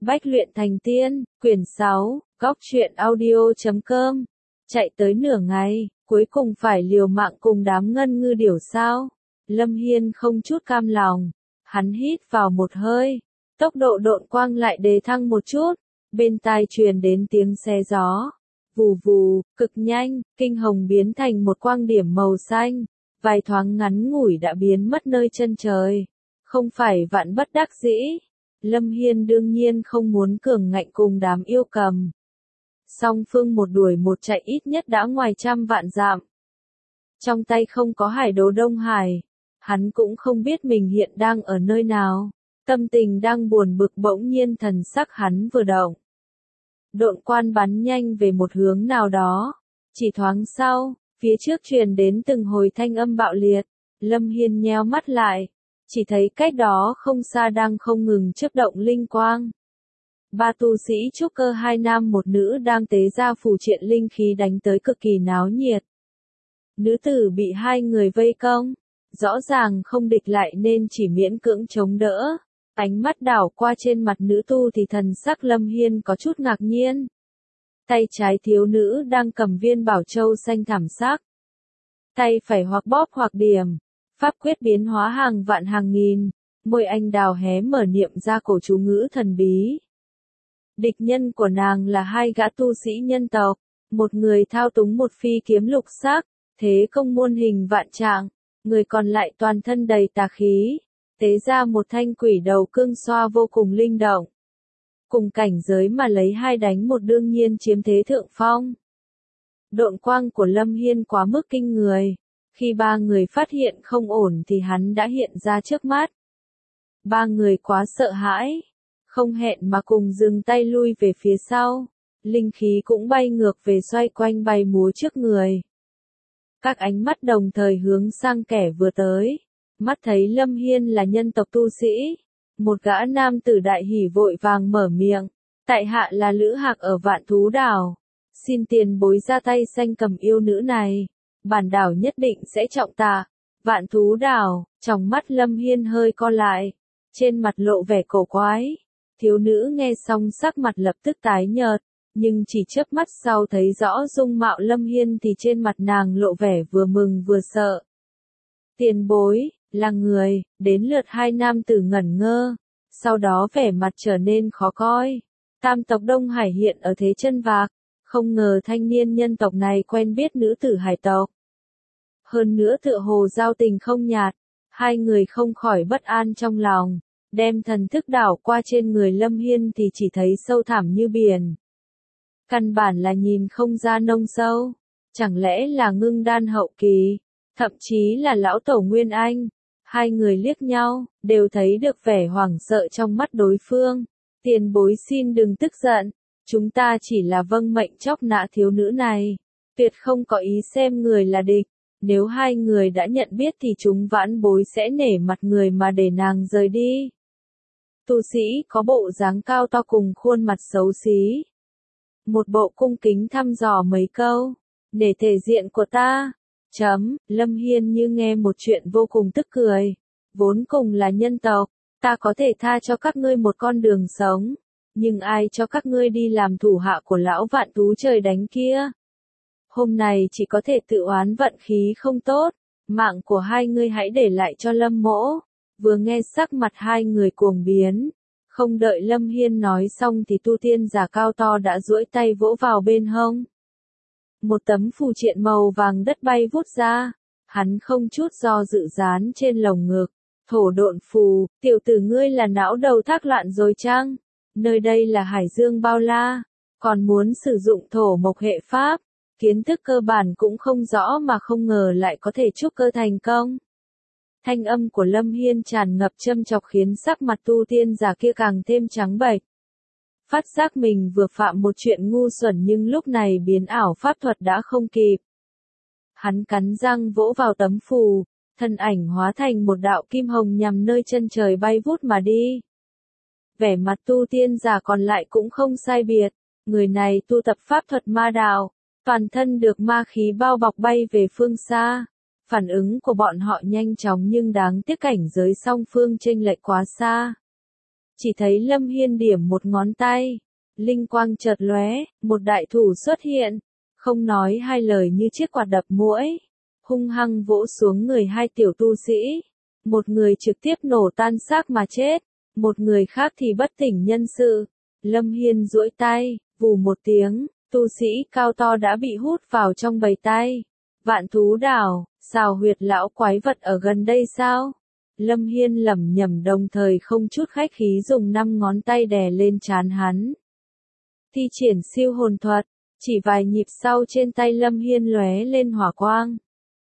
Bách luyện thành tiên, quyển 6, góc truyện audio.com. Chạy tới nửa ngày, cuối cùng phải liều mạng cùng đám ngân ngư điểu sao? Lâm Hiên không chút cam lòng. Hắn hít vào một hơi. Tốc độ độn quang lại đề thăng một chút. Bên tai truyền đến tiếng xe gió. Vù vù, cực nhanh, kinh hồng biến thành một quang điểm màu xanh. Vài thoáng ngắn ngủi đã biến mất nơi chân trời. Không phải vạn bất đắc dĩ. Lâm Hiên đương nhiên không muốn cường ngạnh cùng đám yêu cầm. Song phương một đuổi một chạy ít nhất đã ngoài 100 vạn dặm. Trong tay không có hải đồ Đông Hải. Hắn cũng không biết mình hiện đang ở nơi nào. Tâm tình đang buồn bực bỗng nhiên thần sắc hắn vừa động. Độn quan bắn nhanh về một hướng nào đó. Chỉ thoáng sau, phía trước truyền đến từng hồi thanh âm bạo liệt. Lâm Hiên nheo mắt lại. Chỉ thấy cách đó không xa đang không ngừng chớp động linh quang. 3 tu sĩ trúc cơ 2 nam 1 nữ đang tế ra phù triện linh khí đánh tới cực kỳ náo nhiệt. Nữ tử bị 2 người vây công, rõ ràng không địch lại nên chỉ miễn cưỡng chống đỡ. Ánh mắt đảo qua trên mặt nữ tu thì thần sắc Lâm Hiên có chút ngạc nhiên. Tay trái thiếu nữ đang cầm viên bảo châu xanh thảm sắc. Tay phải hoặc bóp hoặc điểm. Pháp quyết biến hóa hàng vạn hàng nghìn, môi anh đào hé mở niệm ra cổ chú ngữ thần bí. Địch nhân của nàng là 2 gã tu sĩ nhân tộc, một người thao túng một phi kiếm lục sắc, thế công muôn hình vạn trạng, người còn lại toàn thân đầy tà khí, tế ra một thanh quỷ đầu cương xoa vô cùng linh động. Cùng cảnh giới mà lấy 2 đánh 1 đương nhiên chiếm thế thượng phong. Độn quang của Lâm Hiên quá mức kinh người. Khi 3 người phát hiện không ổn thì hắn đã hiện ra trước mắt. 3 người quá sợ hãi. Không hẹn mà cùng dừng tay lui về phía sau. Linh khí cũng bay ngược về xoay quanh bay múa trước người. Các ánh mắt đồng thời hướng sang kẻ vừa tới. Mắt thấy Lâm Hiên là nhân tộc tu sĩ. Một gã nam tử đại hỉ vội vàng mở miệng. Tại hạ là Lữ Hạc ở Vạn Thú Đảo. Xin tiền bối ra tay xanh cầm yêu nữ này. Bản đảo nhất định sẽ trọng tạ. Vạn Thú Đảo, trong mắt Lâm Hiên hơi co lại. Trên mặt lộ vẻ cổ quái. Thiếu nữ nghe xong sắc mặt lập tức tái nhợt. Nhưng chỉ chớp mắt sau thấy rõ dung mạo Lâm Hiên thì trên mặt nàng lộ vẻ vừa mừng vừa sợ. Tiền bối, là người, đến lượt 2 nam tử ngẩn ngơ. Sau đó vẻ mặt trở nên khó coi. Tam tộc Đông Hải hiện ở thế chân vạc. Không ngờ thanh niên nhân tộc này quen biết nữ tử hải tộc. Hơn nữa tựa hồ giao tình không nhạt, 2 người không khỏi bất an trong lòng, đem thần thức đảo qua trên người Lâm Hiên thì chỉ thấy sâu thẳm như biển. Căn bản là nhìn không ra nông sâu, chẳng lẽ là ngưng đan hậu kỳ, thậm chí là lão tổ Nguyên Anh. 2 người liếc nhau, đều thấy được vẻ hoảng sợ trong mắt đối phương. Tiền bối xin đừng tức giận. Chúng ta chỉ là vâng mệnh chóc nã thiếu nữ này, tuyệt không có ý xem người là địch. Nếu 2 người đã nhận biết thì chúng vãn bối sẽ nể mặt người mà để nàng rời đi. Tu sĩ có bộ dáng cao to cùng khuôn mặt xấu xí. Một bộ cung kính thăm dò mấy câu. Để thể diện của ta. Lâm Hiên như nghe một chuyện vô cùng tức cười. Vốn cùng là nhân tộc, ta có thể tha cho các ngươi một con đường sống. Nhưng ai cho các ngươi đi làm thủ hạ của lão vạn thú trời đánh kia? Hôm nay chỉ có thể tự oán vận khí không tốt, mạng của 2 ngươi hãy để lại cho Lâm mỗ. Vừa nghe sắc mặt 2 người cuồng biến, không đợi Lâm Hiên nói xong thì tu tiên giả cao to đã duỗi tay vỗ vào bên hông. Một tấm phù triện màu vàng đất bay vút ra, hắn không chút do dự dán trên lồng ngực. Thổ độn phù, tiểu tử ngươi là não đầu thác loạn rồi chăng? Nơi đây là Hải Dương bao la, còn muốn sử dụng thổ mộc hệ pháp, kiến thức cơ bản cũng không rõ mà không ngờ lại có thể trúc cơ thành công. Thanh âm của Lâm Hiên tràn ngập châm chọc khiến sắc mặt tu tiên giả kia càng thêm trắng bệch. Phát giác mình vừa phạm một chuyện ngu xuẩn nhưng lúc này biến ảo pháp thuật đã không kịp. Hắn cắn răng vỗ vào tấm phù, thân ảnh hóa thành một đạo kim hồng nhằm nơi chân trời bay vút mà đi. Vẻ mặt tu tiên giả còn lại cũng không sai biệt, người này tu tập pháp thuật ma đạo, toàn thân được ma khí bao bọc bay về phương xa. Phản ứng của bọn họ nhanh chóng nhưng đáng tiếc cảnh giới song phương chênh lệch quá xa. chỉ thấy Lâm Hiên điểm một ngón tay. Linh quang chợt lóe, một đại thủ xuất hiện, không nói hai lời như chiếc quạt đập muỗi, hung hăng vỗ xuống người hai tiểu tu sĩ. Một người trực tiếp nổ tan xác mà chết, một người khác thì bất tỉnh nhân sự. Lâm Hiên duỗi tay, vù một tiếng, tu sĩ cao to đã bị hút vào trong bầy tay. Vạn Thú Đảo, xào huyệt lão quái vật ở gần đây sao? Lâm Hiên lẩm nhẩm đồng thời không chút khách khí dùng 5 ngón tay đè lên trán hắn. Thi triển siêu hồn thuật, chỉ vài nhịp sau trên tay Lâm Hiên lóe lên hỏa quang,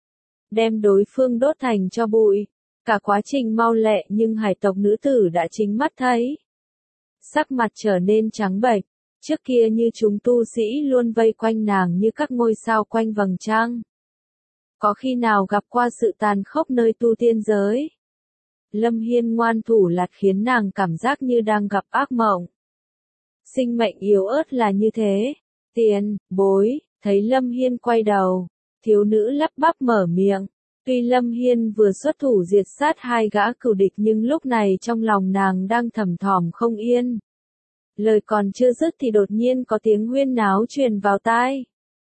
đem đối phương đốt thành tro bụi. Cả quá trình mau lẹ nhưng hải tộc nữ tử đã chính mắt thấy. Sắc mặt trở nên trắng bệch, trước kia như chúng tu sĩ luôn vây quanh nàng như các ngôi sao quanh vầng trăng. Có khi nào gặp qua sự tàn khốc nơi tu tiên giới? Lâm Hiên ngoan thủ lạt khiến nàng cảm giác như đang gặp ác mộng. Sinh mệnh yếu ớt là như thế. Tiền, bối, thấy Lâm Hiên quay đầu, thiếu nữ lắp bắp mở miệng. Tuy Lâm Hiên vừa xuất thủ diệt sát 2 gã cửu địch nhưng lúc này trong lòng nàng đang thầm thỏm không yên. Lời còn chưa dứt thì đột nhiên có tiếng huyên náo truyền vào tai.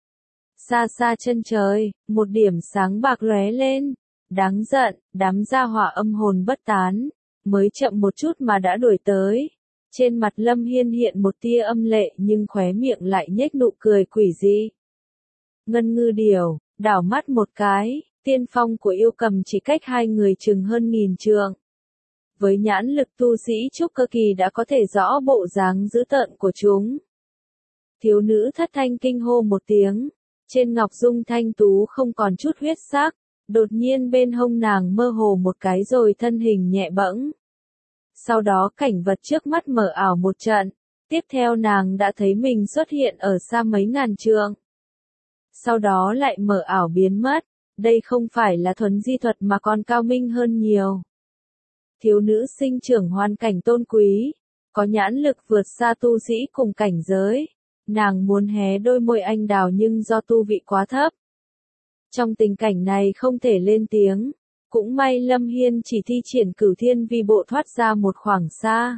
Xa xa chân trời, một điểm sáng bạc lóe lên. Đáng giận, đám gia hỏa âm hồn bất tán, mới chậm một chút mà đã đuổi tới. Trên mặt Lâm Hiên hiện một tia âm lệ nhưng khóe miệng lại nhếch nụ cười quỷ dị. Ngân ngư điểu, đảo mắt một cái, tiên phong của yêu cầm chỉ cách 2 người chừng hơn 1000 trượng. Với nhãn lực tu sĩ trúc cơ kỳ đã có thể rõ bộ dáng dữ tợn của chúng. Thiếu nữ thất thanh kinh hô một tiếng, trên ngọc dung thanh tú không còn chút huyết sắc, đột nhiên bên hông nàng mơ hồ một cái rồi thân hình nhẹ bẫng. Sau đó cảnh vật trước mắt mở ảo một trận, tiếp theo nàng đã thấy mình xuất hiện ở xa mấy ngàn trượng. Sau đó lại mở ảo biến mất, đây không phải là thuần di thuật mà còn cao minh hơn nhiều. Thiếu nữ sinh trưởng hoàn cảnh tôn quý, có nhãn lực vượt xa tu sĩ cùng cảnh giới. Nàng muốn hé đôi môi anh đào nhưng do tu vị quá thấp. Trong tình cảnh này không thể lên tiếng, cũng may Lâm Hiên chỉ thi triển Cửu Thiên Vi Bộ thoát ra một khoảng xa.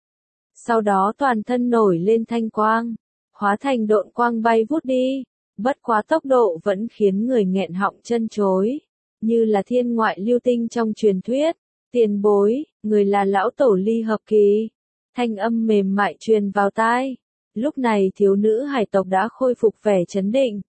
Sau đó toàn thân nổi lên thanh quang, hóa thành độn quang bay vút đi, bất quá tốc độ vẫn khiến người nghẹn họng chân chối, như là thiên ngoại lưu tinh trong truyền thuyết. Tiền bối, người là lão tổ ly hợp kỳ. Thanh âm mềm mại truyền vào tai. Lúc này thiếu nữ hải tộc đã khôi phục vẻ chấn định.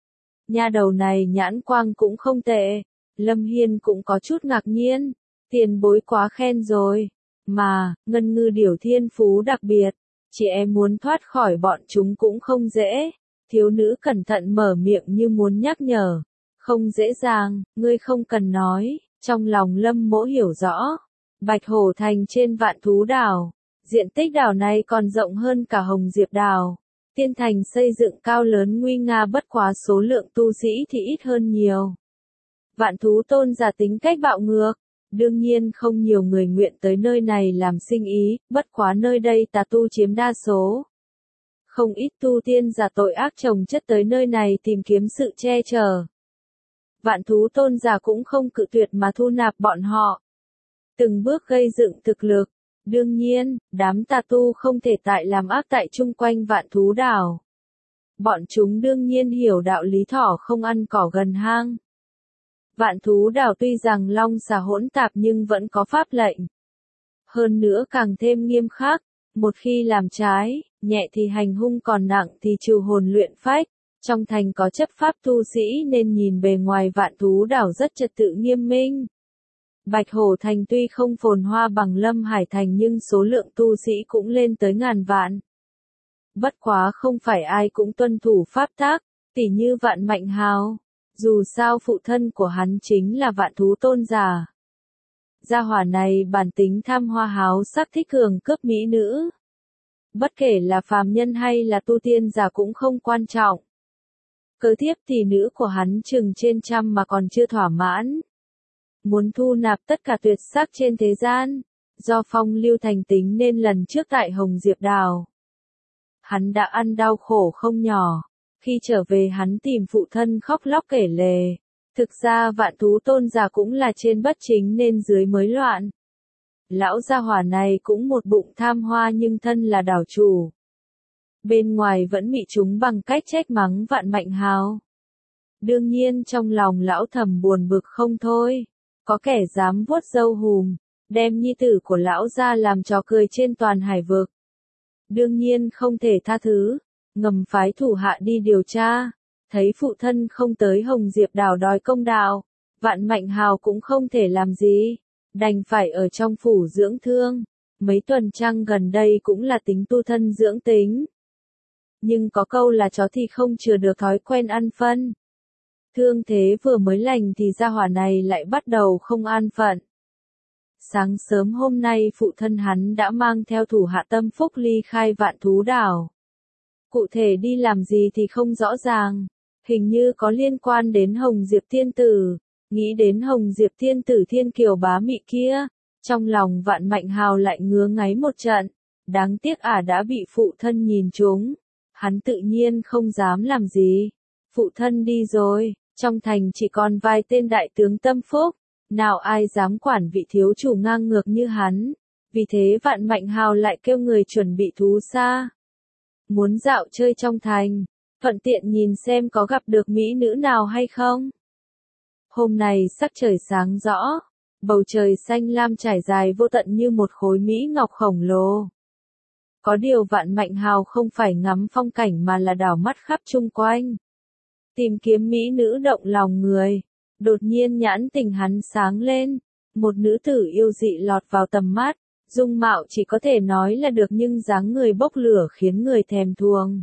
Nha đầu này nhãn quang cũng không tệ. Lâm Hiên cũng có chút ngạc nhiên. Tiền bối quá khen rồi. Mà, ngân ngư điểu thiên phú đặc biệt. Chị em muốn thoát khỏi bọn chúng cũng không dễ. Thiếu nữ cẩn thận mở miệng như muốn nhắc nhở. Không dễ dàng, ngươi không cần nói. Trong lòng Lâm Mỗ hiểu rõ. Bạch Hổ Thành trên Vạn Thú Đảo. Diện tích đảo này còn rộng hơn cả Hồng Diệp Đảo. Tiên thành xây dựng cao lớn nguy nga bất quá số lượng tu sĩ thì ít hơn nhiều. Vạn Thú Tôn giả tính cách bạo ngược. Đương nhiên không nhiều người nguyện tới nơi này làm sinh ý, bất quá nơi đây tà tu chiếm đa số. Không ít tu tiên giả tội ác chồng chất tới nơi này tìm kiếm sự che chở. Vạn Thú Tôn giả cũng không cự tuyệt mà thu nạp bọn họ. Từng bước gây dựng thực lực. Đương nhiên, đám tà tu không thể tại làm ác tại chung quanh Vạn Thú Đảo. Bọn chúng đương nhiên hiểu đạo lý thỏ không ăn cỏ gần hang. Vạn Thú Đảo tuy rằng long xà hỗn tạp nhưng vẫn có pháp lệnh. Hơn nữa càng thêm nghiêm khắc, một khi làm trái, nhẹ thì hành hung còn nặng thì trừ hồn luyện phách. Trong thành có chấp pháp tu sĩ nên nhìn bề ngoài Vạn Thú Đảo rất trật tự nghiêm minh. Bạch Hổ Thành tuy không phồn hoa bằng Lâm Hải Thành nhưng số lượng tu sĩ cũng lên tới ngàn vạn. Bất quá không phải ai cũng tuân thủ pháp tắc, tỉ như Vạn Mạnh Hào. Dù sao phụ thân của hắn chính là Vạn Thú Tôn giả. Gia hỏa này bản tính tham hoa háo sắc thích hưởng cướp mỹ nữ. Bất kể là phàm nhân hay là tu tiên giả cũng không quan trọng. Cơ thiếp tỷ nữ của hắn chừng trên 100 mà còn chưa thỏa mãn. Muốn thu nạp tất cả tuyệt sắc trên thế gian. Do phong lưu thành tính nên lần trước tại Hồng Diệp Đảo. Hắn đã ăn đau khổ không nhỏ. Khi trở về hắn tìm phụ thân khóc lóc kể lể. Thực ra Vạn Thú Tôn giả cũng là trên bất chính nên dưới mới loạn. lão gia hỏa này cũng một bụng tham hoa nhưng thân là đảo chủ. Bên ngoài vẫn bị chúng bằng cách trách mắng Vạn Mạnh Hào. Đương nhiên trong lòng lão thầm buồn bực không thôi, có kẻ dám vuốt râu hùm, đem nhi tử của lão ra làm trò cười trên toàn hải vực. Đương nhiên không thể tha thứ, ngầm phái thủ hạ đi điều tra, thấy phụ thân không tới Hồng Diệp đảo đòi công đạo, Vạn Mạnh Hào cũng không thể làm gì, đành phải ở trong phủ dưỡng thương, mấy tuần trăng gần đây cũng là tính tu thân dưỡng tính. Nhưng có câu là chó thì không chừa được thói quen ăn phân. Thương thế vừa mới lành thì gia hỏa này lại bắt đầu không an phận. Sáng sớm hôm nay phụ thân hắn đã mang theo thủ hạ Tâm Phúc ly khai Vạn Thú Đảo. Cụ thể đi làm gì thì không rõ ràng, hình như có liên quan đến Hồng Diệp Tiên Tử, nghĩ đến Hồng Diệp Tiên Tử thiên kiều bá mị kia, trong lòng Vạn Mạnh Hào lại ngứa ngáy một trận, đáng tiếc đã bị phụ thân nhìn trúng, hắn tự nhiên không dám làm gì. Phụ thân đi rồi, trong thành chỉ còn vài tên đại tướng Tâm Phúc, nào ai dám quản vị thiếu chủ ngang ngược như hắn, vì thế Vạn Mạnh Hào lại kêu người chuẩn bị thú xa. Muốn dạo chơi trong thành, thuận tiện nhìn xem có gặp được mỹ nữ nào hay không. Hôm nay sắc trời sáng rõ, bầu trời xanh lam trải dài vô tận như một khối mỹ ngọc khổng lồ. Có điều Vạn Mạnh Hào không phải ngắm phong cảnh mà là đảo mắt khắp chung quanh. Tìm kiếm mỹ nữ động lòng người, đột nhiên nhãn tình hắn sáng lên, một nữ tử yêu dị lọt vào tầm mắt, dung mạo chỉ có thể nói là được nhưng dáng người bốc lửa khiến người thèm thuồng.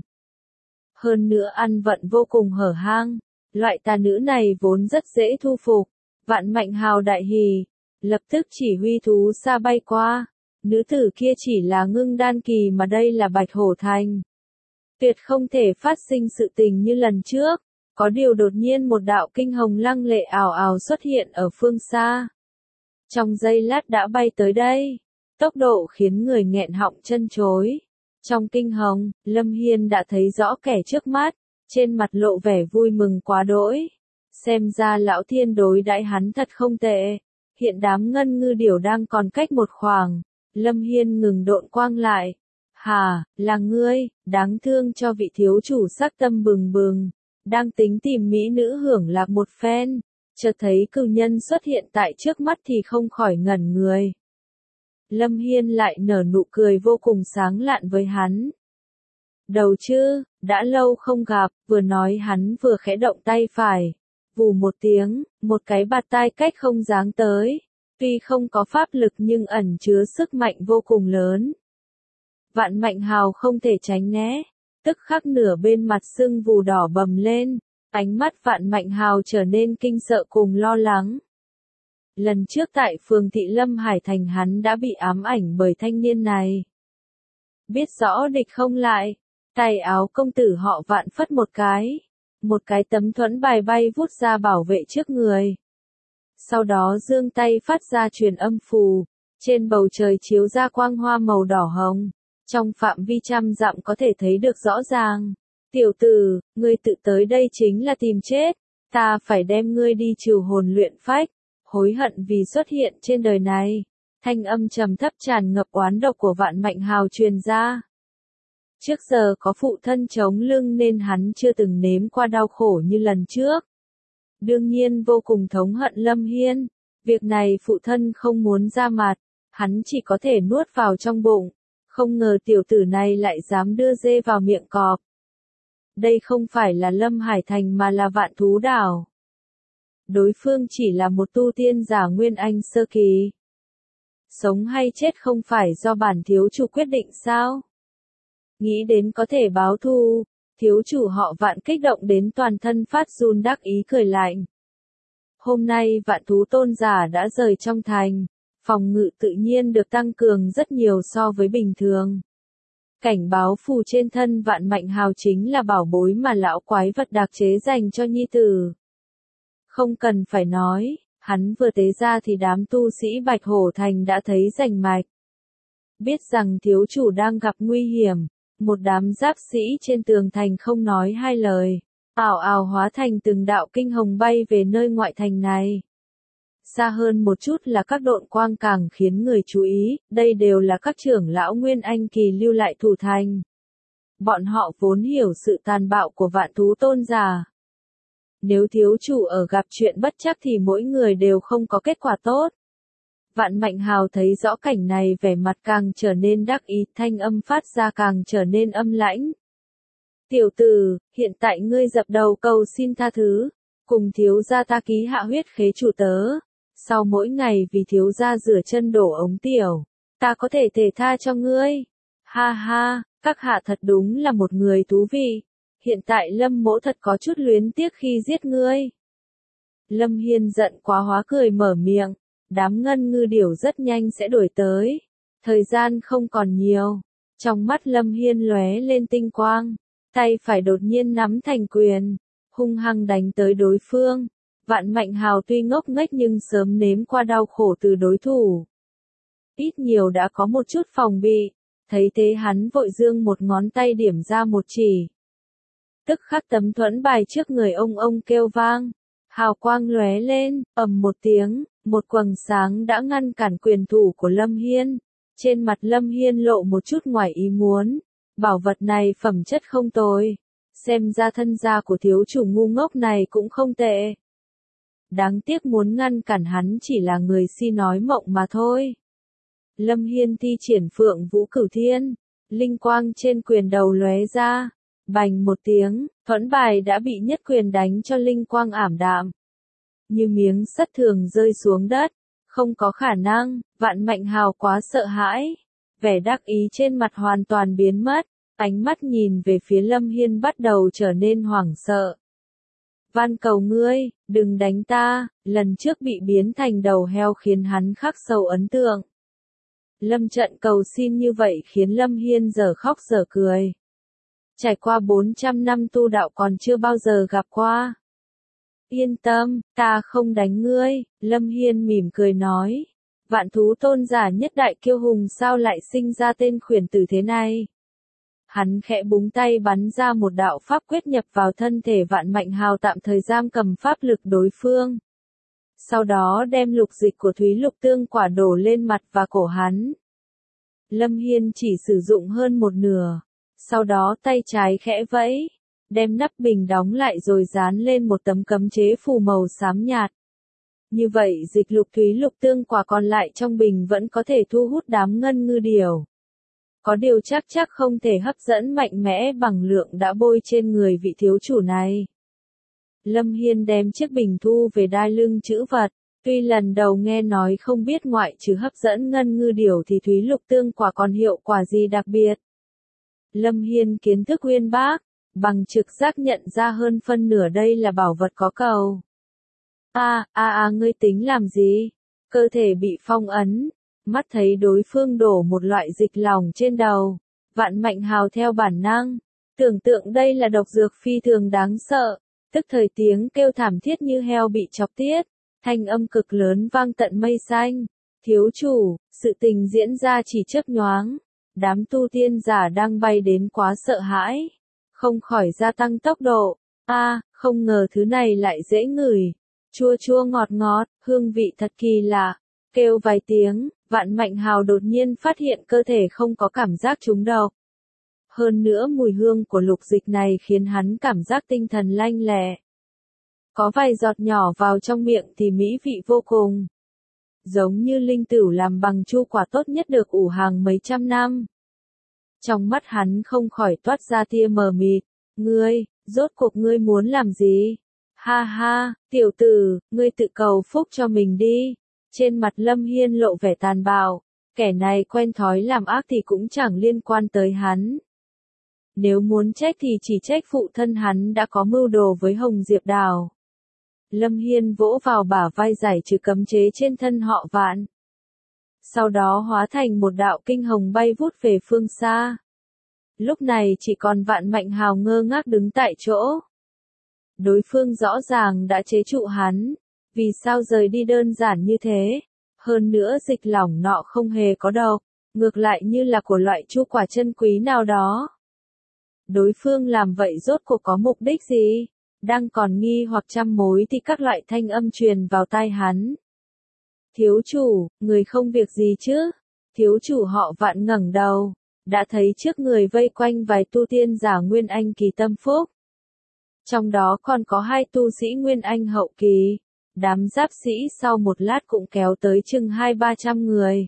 Hơn nữa ăn vận vô cùng hở hang, loại tà nữ này vốn rất dễ thu phục, Vạn Mạnh Hào đại hỉ, lập tức chỉ huy thú xa bay qua, nữ tử kia chỉ là ngưng đan kỳ mà đây là Bạch Hổ Thành. Tuyệt không thể phát sinh sự tình như lần trước, có điều đột nhiên một đạo kinh hồng lăng lệ ảo ảo xuất hiện ở phương xa. Trong giây lát đã bay tới đây, tốc độ khiến người nghẹn họng chân chối. Trong kinh hồng, Lâm Hiên đã thấy rõ kẻ trước mắt, trên mặt lộ vẻ vui mừng quá đỗi. Xem ra lão thiên đối đãi hắn thật không tệ. Hiện đám ngân ngư điểu đang còn cách một khoảng. Lâm Hiên ngừng độn quang lại. Hà, là ngươi, đáng thương cho vị thiếu chủ sắc tâm bừng bừng. Đang tính tìm mỹ nữ hưởng lạc một phen. Chợt thấy cừu nhân xuất hiện tại trước mắt thì không khỏi ngẩn người. Lâm Hiên lại nở nụ cười vô cùng sáng lạn với hắn. Đầu chứ, đã lâu không gặp, vừa nói hắn vừa khẽ động tay phải. Vù một tiếng, một cái bạt tai cách không giáng tới. Tuy không có pháp lực nhưng ẩn chứa sức mạnh vô cùng lớn. Vạn Mạnh Hào không thể tránh né, tức khắc nửa bên mặt sưng vù đỏ bầm lên, ánh mắt Vạn Mạnh Hào trở nên kinh sợ cùng lo lắng. Lần trước tại phường thị Lâm Hải Thành hắn đã bị ám ảnh bởi thanh niên này. Biết rõ địch không lại, tay áo công tử họ Vạn phất một cái tấm thuẫn bài bay vút ra bảo vệ trước người. Sau đó giương tay phát ra truyền âm phù, trên bầu trời chiếu ra quang hoa màu đỏ hồng, trong phạm vi trăm dặm có thể thấy được rõ ràng. Tiểu tử, ngươi tự tới đây chính là tìm chết, ta phải đem ngươi đi trừ hồn luyện phách, hối hận vì xuất hiện trên đời này. Thanh âm trầm thấp tràn ngập oán độc của Vạn Mạnh Hào truyền ra. Trước giờ có phụ thân chống lưng nên hắn chưa từng nếm qua đau khổ như lần trước. Đương nhiên vô cùng thống hận Lâm Hiên, việc này phụ thân không muốn ra mặt, hắn chỉ có thể nuốt vào trong bụng, không ngờ tiểu tử này lại dám đưa dê vào miệng cọp. Đây không phải là Lâm Hải Thành mà là Vạn Thú Đảo. Đối phương chỉ là một tu tiên giả Nguyên Anh sơ kỳ. Sống hay chết không phải do bản thiếu chủ quyết định sao? Nghĩ đến có thể báo thù, thiếu chủ họ Vạn kích động đến toàn thân phát run đắc ý cười lạnh. Hôm nay Vạn Thú tôn giả đã rời trong thành, phòng ngự tự nhiên được tăng cường rất nhiều so với bình thường. Cảnh báo phù trên thân Vạn Mạnh Hào chính là bảo bối mà lão quái vật đặc chế dành cho nhi tử. Không cần phải nói, hắn vừa tế ra thì đám tu sĩ Bạch Hổ Thành đã thấy rành mạch. Biết rằng thiếu chủ đang gặp nguy hiểm, một đám giáp sĩ trên tường thành không nói hai lời, ào ào hóa thành từng đạo kinh hồng bay về nơi ngoại thành này. xa hơn một chút là các độn quang càng khiến người chú ý, đây đều là các trưởng lão Nguyên Anh kỳ lưu lại thủ thành. Bọn họ vốn hiểu sự tàn bạo của Vạn Thú Tôn giả. Nếu thiếu chủ ở gặp chuyện bất trắc thì mỗi người đều không có kết quả tốt. Vạn Mạnh Hào thấy rõ cảnh này vẻ mặt càng trở nên đắc ý, thanh âm phát ra càng trở nên âm lãnh. Tiểu tử, hiện tại ngươi dập đầu cầu xin tha thứ, cùng thiếu gia ta ký hạ huyết khế chủ tớ. Sau mỗi ngày vì thiếu gia rửa chân đổ ống tiểu, ta có thể thể tha cho ngươi. Ha ha, các hạ thật đúng là một người thú vị. Hiện tại Lâm mỗ thật có chút luyến tiếc khi giết ngươi. Lâm Hiên giận quá hóa cười mở miệng. Đám ngân ngư điểu rất nhanh sẽ đuổi tới. Thời gian không còn nhiều. Trong mắt Lâm Hiên lóe lên tinh quang. Tay phải đột nhiên nắm thành quyền. Hung hăng đánh tới đối phương. Vạn Mạnh Hào tuy ngốc nghếch nhưng sớm nếm qua đau khổ từ đối thủ. Ít nhiều đã có một chút phòng bị. Thấy thế hắn vội giương một ngón tay điểm ra một chỉ. Tức khắc tấm thuẫn bài trước người ông kêu vang. Hào quang lóe lên, ầm một tiếng, một quầng sáng đã ngăn cản quyền thủ của Lâm Hiên. Trên mặt Lâm Hiên lộ một chút ngoài ý muốn. Bảo vật này phẩm chất không tồi. Xem ra thân gia của thiếu chủ ngu ngốc này cũng không tệ. Đáng tiếc muốn ngăn cản hắn chỉ là người si nói mộng mà thôi. Lâm Hiên thi triển Phượng Vũ Cửu Thiên. Linh quang trên quyền đầu lóe ra. Bành một tiếng, thuẫn bài đã bị nhất quyền đánh cho linh quang ảm đạm. Như miếng sắt thường rơi xuống đất. Không có khả năng, Vạn Mạnh Hào quá sợ hãi. Vẻ đắc ý trên mặt hoàn toàn biến mất. Ánh mắt nhìn về phía Lâm Hiên bắt đầu trở nên hoảng sợ. Van cầu ngươi, đừng đánh ta, lần trước bị biến thành đầu heo khiến hắn khắc sâu ấn tượng. Lâm trận cầu xin như vậy khiến Lâm Hiên giờ khóc giờ cười. Trải qua 400 năm tu đạo còn chưa bao giờ gặp qua. Yên tâm, ta không đánh ngươi, Lâm Hiên mỉm cười nói. Vạn Thú Tôn giả nhất đại kiêu hùng sao lại sinh ra tên khuyển tử thế này? Hắn khẽ búng tay bắn ra một đạo pháp quyết nhập vào thân thể Vạn Mạnh Hào tạm thời giam cầm pháp lực đối phương. Sau đó đem lục dịch của Thúy Lục Tương quả đổ lên mặt và cổ hắn. Lâm Hiên chỉ sử dụng hơn một nửa. Sau đó tay trái khẽ vẫy, đem nắp bình đóng lại rồi dán lên một tấm cấm chế phù màu xám nhạt. Như vậy dịch lục Thúy Lục Tương quả còn lại trong bình vẫn có thể thu hút đám ngân ngư điểu. Có điều chắc không thể hấp dẫn mạnh mẽ bằng lượng đã bôi trên người vị thiếu chủ này. Lâm Hiên đem chiếc bình thu về đai lưng trữ vật. Tuy lần đầu nghe nói không biết ngoại trừ hấp dẫn ngân ngư điểu thì Thúy Lục Tương quả còn hiệu quả gì đặc biệt. Lâm Hiên kiến thức uyên bác, bằng trực giác nhận ra hơn phân nửa đây là bảo vật có cầu. Ngươi tính làm gì? Cơ thể bị phong ấn, mắt thấy đối phương đổ một loại dịch lỏng trên đầu. Vạn Mạnh Hào theo bản năng, tưởng tượng đây là độc dược phi thường đáng sợ, tức thời tiếng kêu thảm thiết như heo bị chọc tiết, thanh âm cực lớn vang tận mây xanh. Thiếu chủ, sự tình diễn ra chỉ chớp nhoáng. Đám tu tiên giả đang bay đến quá sợ hãi, không khỏi gia tăng tốc độ. Không ngờ thứ này lại dễ ngửi, chua chua ngọt ngọt, hương vị thật kỳ lạ. Kêu vài tiếng, Vạn Mạnh Hào đột nhiên phát hiện cơ thể không có cảm giác trúng độc. Hơn nữa mùi hương của lục dịch này khiến hắn cảm giác tinh thần lanh lẹ. Có vài giọt nhỏ vào trong miệng thì mỹ vị vô cùng. Giống như linh tửu làm bằng chu quả tốt nhất được ủ hàng mấy trăm năm. Trong mắt hắn không khỏi toát ra tia mờ mịt. Ngươi, rốt cuộc ngươi muốn làm gì? Ha ha, tiểu tử, ngươi tự cầu phúc cho mình đi. Trên mặt Lâm Hiên lộ vẻ tàn bạo. Kẻ này quen thói làm ác thì cũng chẳng liên quan tới hắn. Nếu muốn trách thì chỉ trách phụ thân hắn đã có mưu đồ với Hồng Diệp Đào. Lâm Hiên vỗ vào bả vai giải trừ cấm chế trên thân họ Vạn. Sau đó hóa thành một đạo kinh hồng bay vút về phương xa. Lúc này chỉ còn Vạn Mạnh Hào ngơ ngác đứng tại chỗ. Đối phương rõ ràng đã chế trụ hắn. Vì sao rời đi đơn giản như thế? Hơn nữa dịch lỏng nọ không hề có độc, ngược lại như là của loại chu quả chân quý nào đó. Đối phương làm vậy rốt cuộc có mục đích gì? Đang còn nghi hoặc trăm mối thì các loại thanh âm truyền vào tai hắn. Thiếu chủ, người không việc gì chứ? Thiếu chủ họ Vạn ngẩng đầu, đã thấy trước người vây quanh vài tu tiên giả Nguyên Anh kỳ tâm phúc. Trong đó còn có 2 tu sĩ Nguyên Anh hậu kỳ. Đám giáp sĩ sau một lát cũng kéo tới chừng 200-300 người.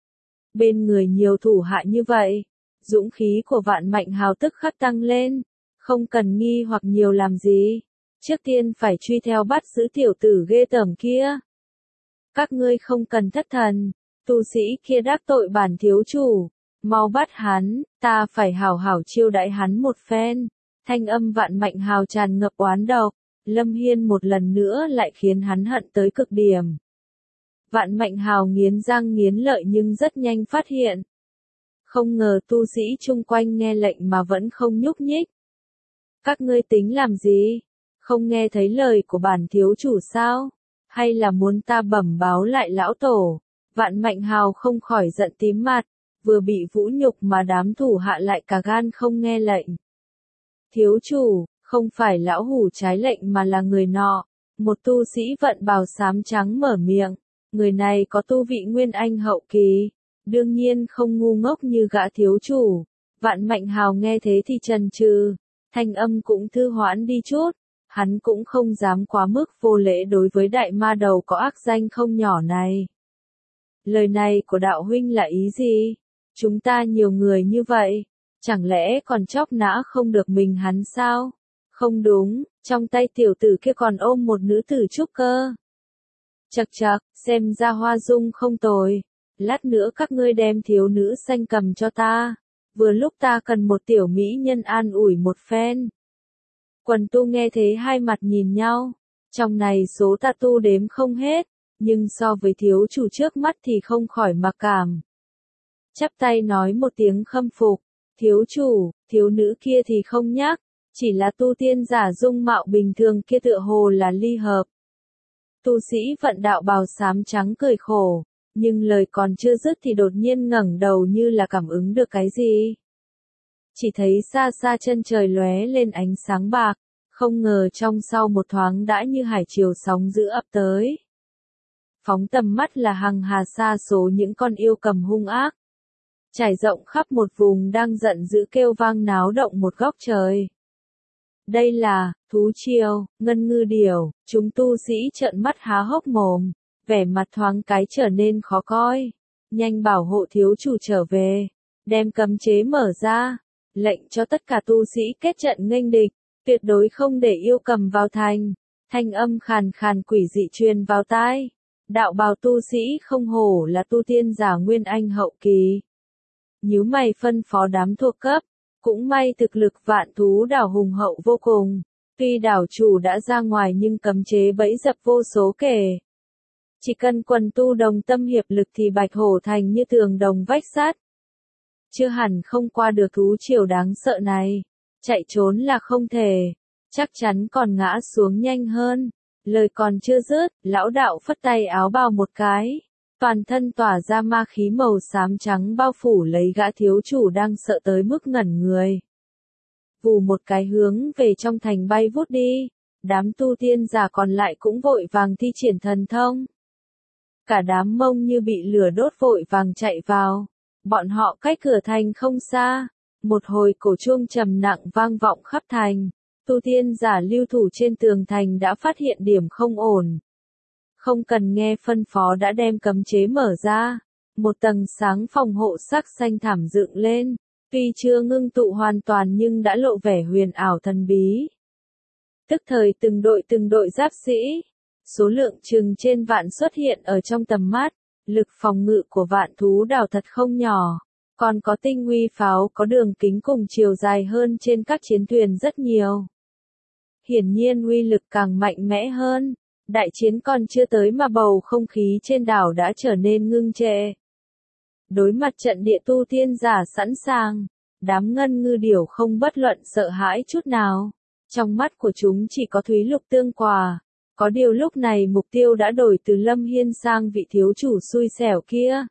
Bên người nhiều thủ hạ như vậy, dũng khí của Vạn Mạnh Hào tức khắc tăng lên, không cần nghi hoặc nhiều làm gì. Trước tiên phải truy theo bắt giữ tiểu tử ghê tởm kia. Các ngươi không cần thất thần, tu sĩ kia đắc tội bản thiếu chủ, mau bắt hắn, ta phải hảo hảo chiêu đãi hắn một phen. Thanh âm Vạn Mạnh Hào tràn ngập oán độc, Lâm Hiên một lần nữa lại khiến hắn hận tới cực điểm. Vạn Mạnh Hào nghiến răng nghiến lợi nhưng rất nhanh phát hiện. Không ngờ tu sĩ chung quanh nghe lệnh mà vẫn không nhúc nhích. Các ngươi tính làm gì? Không nghe thấy lời của bản thiếu chủ sao? Hay là muốn ta bẩm báo lại lão tổ? Vạn Mạnh Hào không khỏi giận tím mặt, vừa bị vũ nhục mà đám thủ hạ lại cả gan không nghe lệnh. Thiếu chủ, không phải lão hủ trái lệnh mà là người nọ. Một tu sĩ vận bào xám trắng mở miệng. Người này có tu vị Nguyên Anh hậu kỳ, đương nhiên không ngu ngốc như gã thiếu chủ. Vạn Mạnh Hào nghe thế thì chần chừ, thanh âm cũng thư hoãn đi chút, hắn cũng không dám quá mức vô lễ đối với đại ma đầu có ác danh không nhỏ này. Lời này của đạo huynh là ý gì? Chúng ta nhiều người như vậy, chẳng lẽ còn chóc nã không được mình hắn sao? Không đúng, trong tay tiểu tử kia còn ôm một nữ tử trúc cơ. Chậc chậc, xem ra hoa dung không tồi. Lát nữa các ngươi đem thiếu nữ xanh cầm cho ta. Vừa lúc ta cần một tiểu mỹ nhân an ủi một phen. Quần tu nghe thế hai mặt nhìn nhau. Trong này số ta tu đếm không hết, nhưng so với thiếu chủ trước mắt thì không khỏi mặc cảm. Chắp tay nói một tiếng khâm phục. Thiếu chủ, thiếu nữ kia thì không nhắc. Chỉ là tu tiên giả dung mạo bình thường kia tựa hồ là ly hợp. Tu sĩ vận đạo bào xám trắng cười khổ, nhưng lời còn chưa dứt thì đột nhiên ngẩng đầu như là cảm ứng được cái gì. Chỉ thấy xa xa chân trời lóe lên ánh sáng bạc, không ngờ trong sau một thoáng đã như hải triều sóng dữ ập tới. Phóng tầm mắt là hằng hà sa số những con yêu cầm hung ác. Trải rộng khắp một vùng đang giận dữ kêu vang náo động một góc trời. Đây là, thú triều, ngân ngư điểu, chúng tu sĩ trợn mắt há hốc mồm, vẻ mặt thoáng cái trở nên khó coi. Nhanh bảo hộ thiếu chủ trở về, đem cấm chế mở ra, lệnh cho tất cả tu sĩ kết trận nghênh địch, tuyệt đối không để yêu cầm vào thành. Thanh âm khàn khàn quỷ dị truyền vào tai. Đạo bào tu sĩ không hổ là tu tiên giả Nguyên Anh hậu kỳ. Nhíu mày phân phó đám thuộc cấp. Cũng may thực lực Vạn Thú đảo hùng hậu vô cùng, tuy đảo chủ đã ra ngoài nhưng cấm chế bẫy dập vô số kể. Chỉ cần quần tu đồng tâm hiệp lực thì Bạch Hổ Thành như tường đồng vách sắt. Chưa hẳn không qua được thú triều đáng sợ này, chạy trốn là không thể, chắc chắn còn ngã xuống nhanh hơn. Lời còn chưa dứt, lão đạo phất tay áo bào một cái. Toàn thân tỏa ra ma khí màu xám trắng bao phủ lấy gã thiếu chủ đang sợ tới mức ngẩn người. Vù một cái hướng về trong thành bay vút đi, đám tu tiên giả còn lại cũng vội vàng thi triển thần thông. Cả đám mông như bị lửa đốt vội vàng chạy vào, bọn họ cách cửa thành không xa, một hồi cổ chuông trầm nặng vang vọng khắp thành, tu tiên giả lưu thủ trên tường thành đã phát hiện điểm không ổn. Không cần nghe phân phó đã đem cấm chế mở ra, một tầng sáng phòng hộ sắc xanh thảm dựng lên, tuy chưa ngưng tụ hoàn toàn nhưng đã lộ vẻ huyền ảo thần bí. Tức thời từng đội giáp sĩ, số lượng chừng trên vạn xuất hiện ở trong tầm mắt, lực phòng ngự của Vạn Thú đảo thật không nhỏ, còn có tinh uy pháo có đường kính cùng chiều dài hơn trên các chiến thuyền rất nhiều. Hiển nhiên uy lực càng mạnh mẽ hơn. Đại chiến còn chưa tới mà bầu không khí trên đảo đã trở nên ngưng trệ. Đối mặt trận địa tu tiên giả sẵn sàng, đám ngân ngư điểu không bất luận sợ hãi chút nào. Trong mắt của chúng chỉ có thúy lục tương quà. Có điều lúc này mục tiêu đã đổi từ Lâm Hiên sang vị thiếu chủ xui xẻo kia.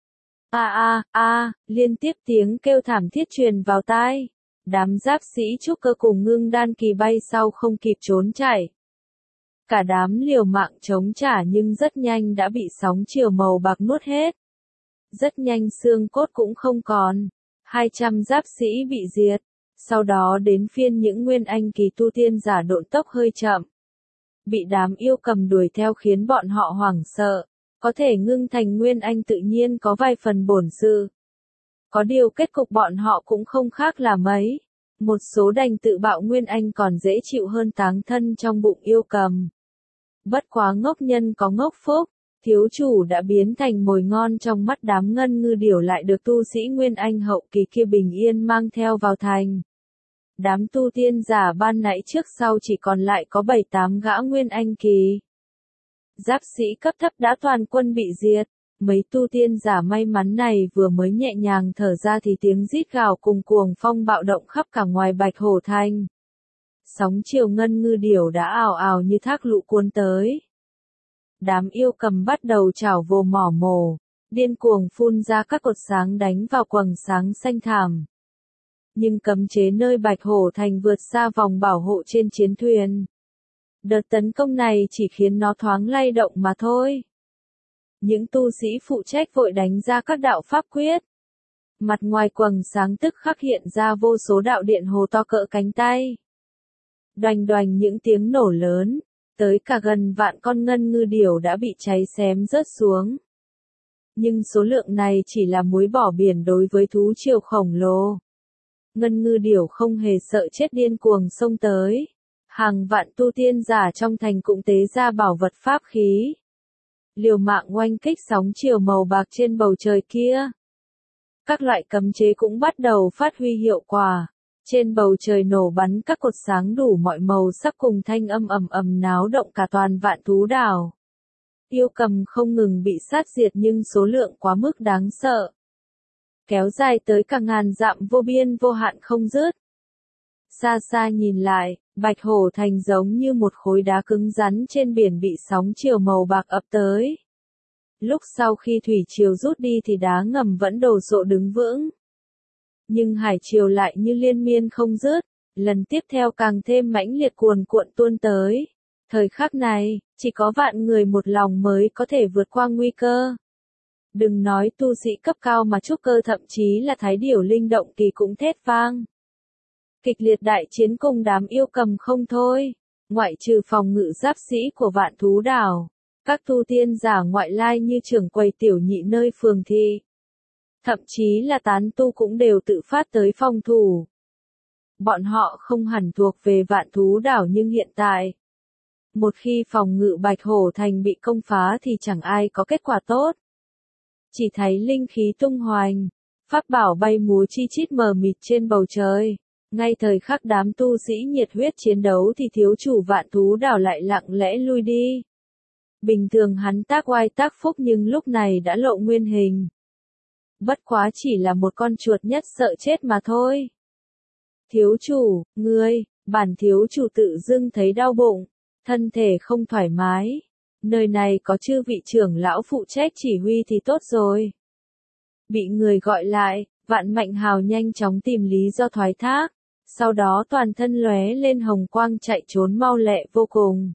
Liên tiếp tiếng kêu thảm thiết truyền vào tai. Đám giáp sĩ trúc cơ cùng ngưng đan kỳ bay sau không kịp trốn chạy. Cả đám liều mạng chống trả nhưng rất nhanh đã bị sóng chiều màu bạc nuốt hết. Rất nhanh xương cốt cũng không còn. 200 giáp sĩ bị diệt. Sau đó đến phiên những nguyên anh kỳ tu tiên giả độn tốc hơi chậm. Bị đám yêu cầm đuổi theo khiến bọn họ hoảng sợ. Có thể ngưng thành nguyên anh tự nhiên có vài phần bổn sự. Có điều kết cục bọn họ cũng không khác là mấy. Một số đành tự bạo nguyên anh còn dễ chịu hơn táng thân trong bụng yêu cầm. Bất quá ngốc nhân có ngốc phúc, thiếu chủ đã biến thành mồi ngon trong mắt đám ngân ngư điểu lại được tu sĩ nguyên anh hậu kỳ kia bình yên mang theo vào thành. Đám tu tiên giả ban nãy trước sau chỉ còn lại có 7-8 gã nguyên anh kỳ. Giáp sĩ cấp thấp đã toàn quân bị diệt. Mấy tu tiên giả may mắn này vừa mới nhẹ nhàng thở ra thì tiếng rít gào cùng cuồng phong bạo động khắp cả ngoài Bạch Hổ Thành. Sóng chiều ngân ngư điểu đã ào ào như thác lũ cuốn tới. Đám yêu cầm bắt đầu chảo vồ mỏ mồ, điên cuồng phun ra các cột sáng đánh vào quầng sáng xanh thảm. Nhưng cấm chế nơi Bạch Hổ Thành vượt xa vòng bảo hộ trên chiến thuyền. Đợt tấn công này chỉ khiến nó thoáng lay động mà thôi. Những tu sĩ phụ trách vội đánh ra các đạo pháp quyết. Mặt ngoài quầng sáng tức khắc hiện ra vô số đạo điện hồ to cỡ cánh tay. Đoành đoành những tiếng nổ lớn, tới cả gần vạn con ngân ngư điểu đã bị cháy xém rớt xuống. Nhưng số lượng này chỉ là muối bỏ biển đối với thú triều khổng lồ. Ngân ngư điểu không hề sợ chết điên cuồng xông tới. Hàng vạn tu tiên giả trong thành cũng tế ra bảo vật pháp khí. Liều mạng oanh kích sóng chiều màu bạc trên bầu trời kia. Các loại cấm chế cũng bắt đầu phát huy hiệu quả. Trên bầu trời nổ bắn các cột sáng đủ mọi màu sắc cùng thanh âm ầm ầm náo động cả toàn vạn thú đảo. Yêu cầm không ngừng bị sát diệt nhưng số lượng quá mức đáng sợ. Kéo dài tới cả ngàn dặm vô biên vô hạn không dứt. Xa xa nhìn lại, Bạch Hổ Thành giống như một khối đá cứng rắn trên biển bị sóng chiều màu bạc ập tới. Lúc sau khi thủy triều rút đi thì đá ngầm vẫn đồ sộ đứng vững. Nhưng hải triều lại như liên miên không dứt, lần tiếp theo càng thêm mãnh liệt cuồn cuộn tuôn tới. Thời khắc này, chỉ có vạn người một lòng mới có thể vượt qua nguy cơ. Đừng nói tu sĩ cấp cao mà trúc cơ thậm chí là thái điểu linh động kỳ cũng thét vang. Kịch liệt đại chiến cùng đám yêu cầm không thôi, ngoại trừ phòng ngự giáp sĩ của vạn thú đảo, các tu tiên giả ngoại lai như trưởng quầy tiểu nhị nơi phường thị. Thậm chí là tán tu cũng đều tự phát tới phòng thủ. Bọn họ không hẳn thuộc về vạn thú đảo nhưng hiện tại, một khi phòng ngự Bạch Hổ Thành bị công phá thì chẳng ai có kết quả tốt. Chỉ thấy linh khí tung hoành, pháp bảo bay múa chi chít mờ mịt trên bầu trời. Ngay thời khắc đám tu sĩ nhiệt huyết chiến đấu thì thiếu chủ vạn thú đảo lại lặng lẽ lui đi. Bình thường hắn tác oai tác phúc nhưng lúc này đã lộ nguyên hình. Bất quá chỉ là một con chuột nhất sợ chết mà thôi. Thiếu chủ, ngươi, bản thiếu chủ tự dưng thấy đau bụng, thân thể không thoải mái. Nơi này có chư vị trưởng lão phụ trách chỉ huy thì tốt rồi. Bị người gọi lại, Vạn Mạnh Hào nhanh chóng tìm lý do thoái thác. Sau đó toàn thân lóe lên hồng quang chạy trốn mau lẹ vô cùng.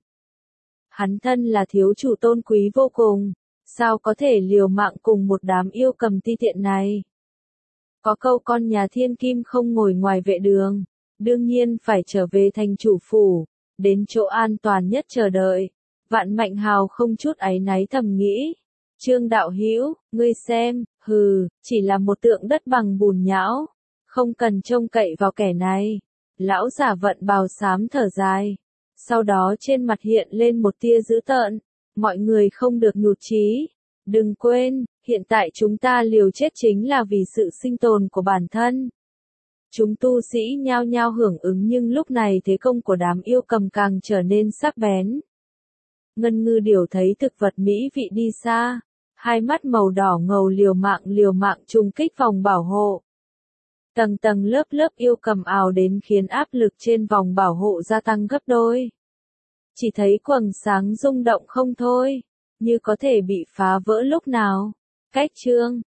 Hắn thân là thiếu chủ tôn quý vô cùng, sao có thể liều mạng cùng một đám yêu cầm ti tiện này. Có câu con nhà thiên kim không ngồi ngoài vệ đường, đương nhiên phải trở về thành chủ phủ, đến chỗ an toàn nhất chờ đợi. Vạn Mạnh Hào không chút áy náy thầm nghĩ. Trương đạo hữu, ngươi xem, hừ, chỉ là một tượng đất bằng bùn nhão. Không cần trông cậy vào kẻ này. Lão giả vận bào xám thở dài. Sau đó trên mặt hiện lên một tia dữ tợn. Mọi người không được nhụt chí. Đừng quên, hiện tại chúng ta liều chết chính là vì sự sinh tồn của bản thân. Chúng tu sĩ nhao nhao hưởng ứng nhưng lúc này thế công của đám yêu cầm càng trở nên sắc bén. Ngân ngư điểu thấy thực vật mỹ vị đi xa. Hai mắt màu đỏ ngầu liều mạng trùng kích vòng bảo hộ. Tầng tầng lớp lớp yêu cầm ào đến khiến áp lực trên vòng bảo hộ gia tăng gấp đôi. Chỉ thấy quầng sáng rung động không thôi, như có thể bị phá vỡ lúc nào. Cách chương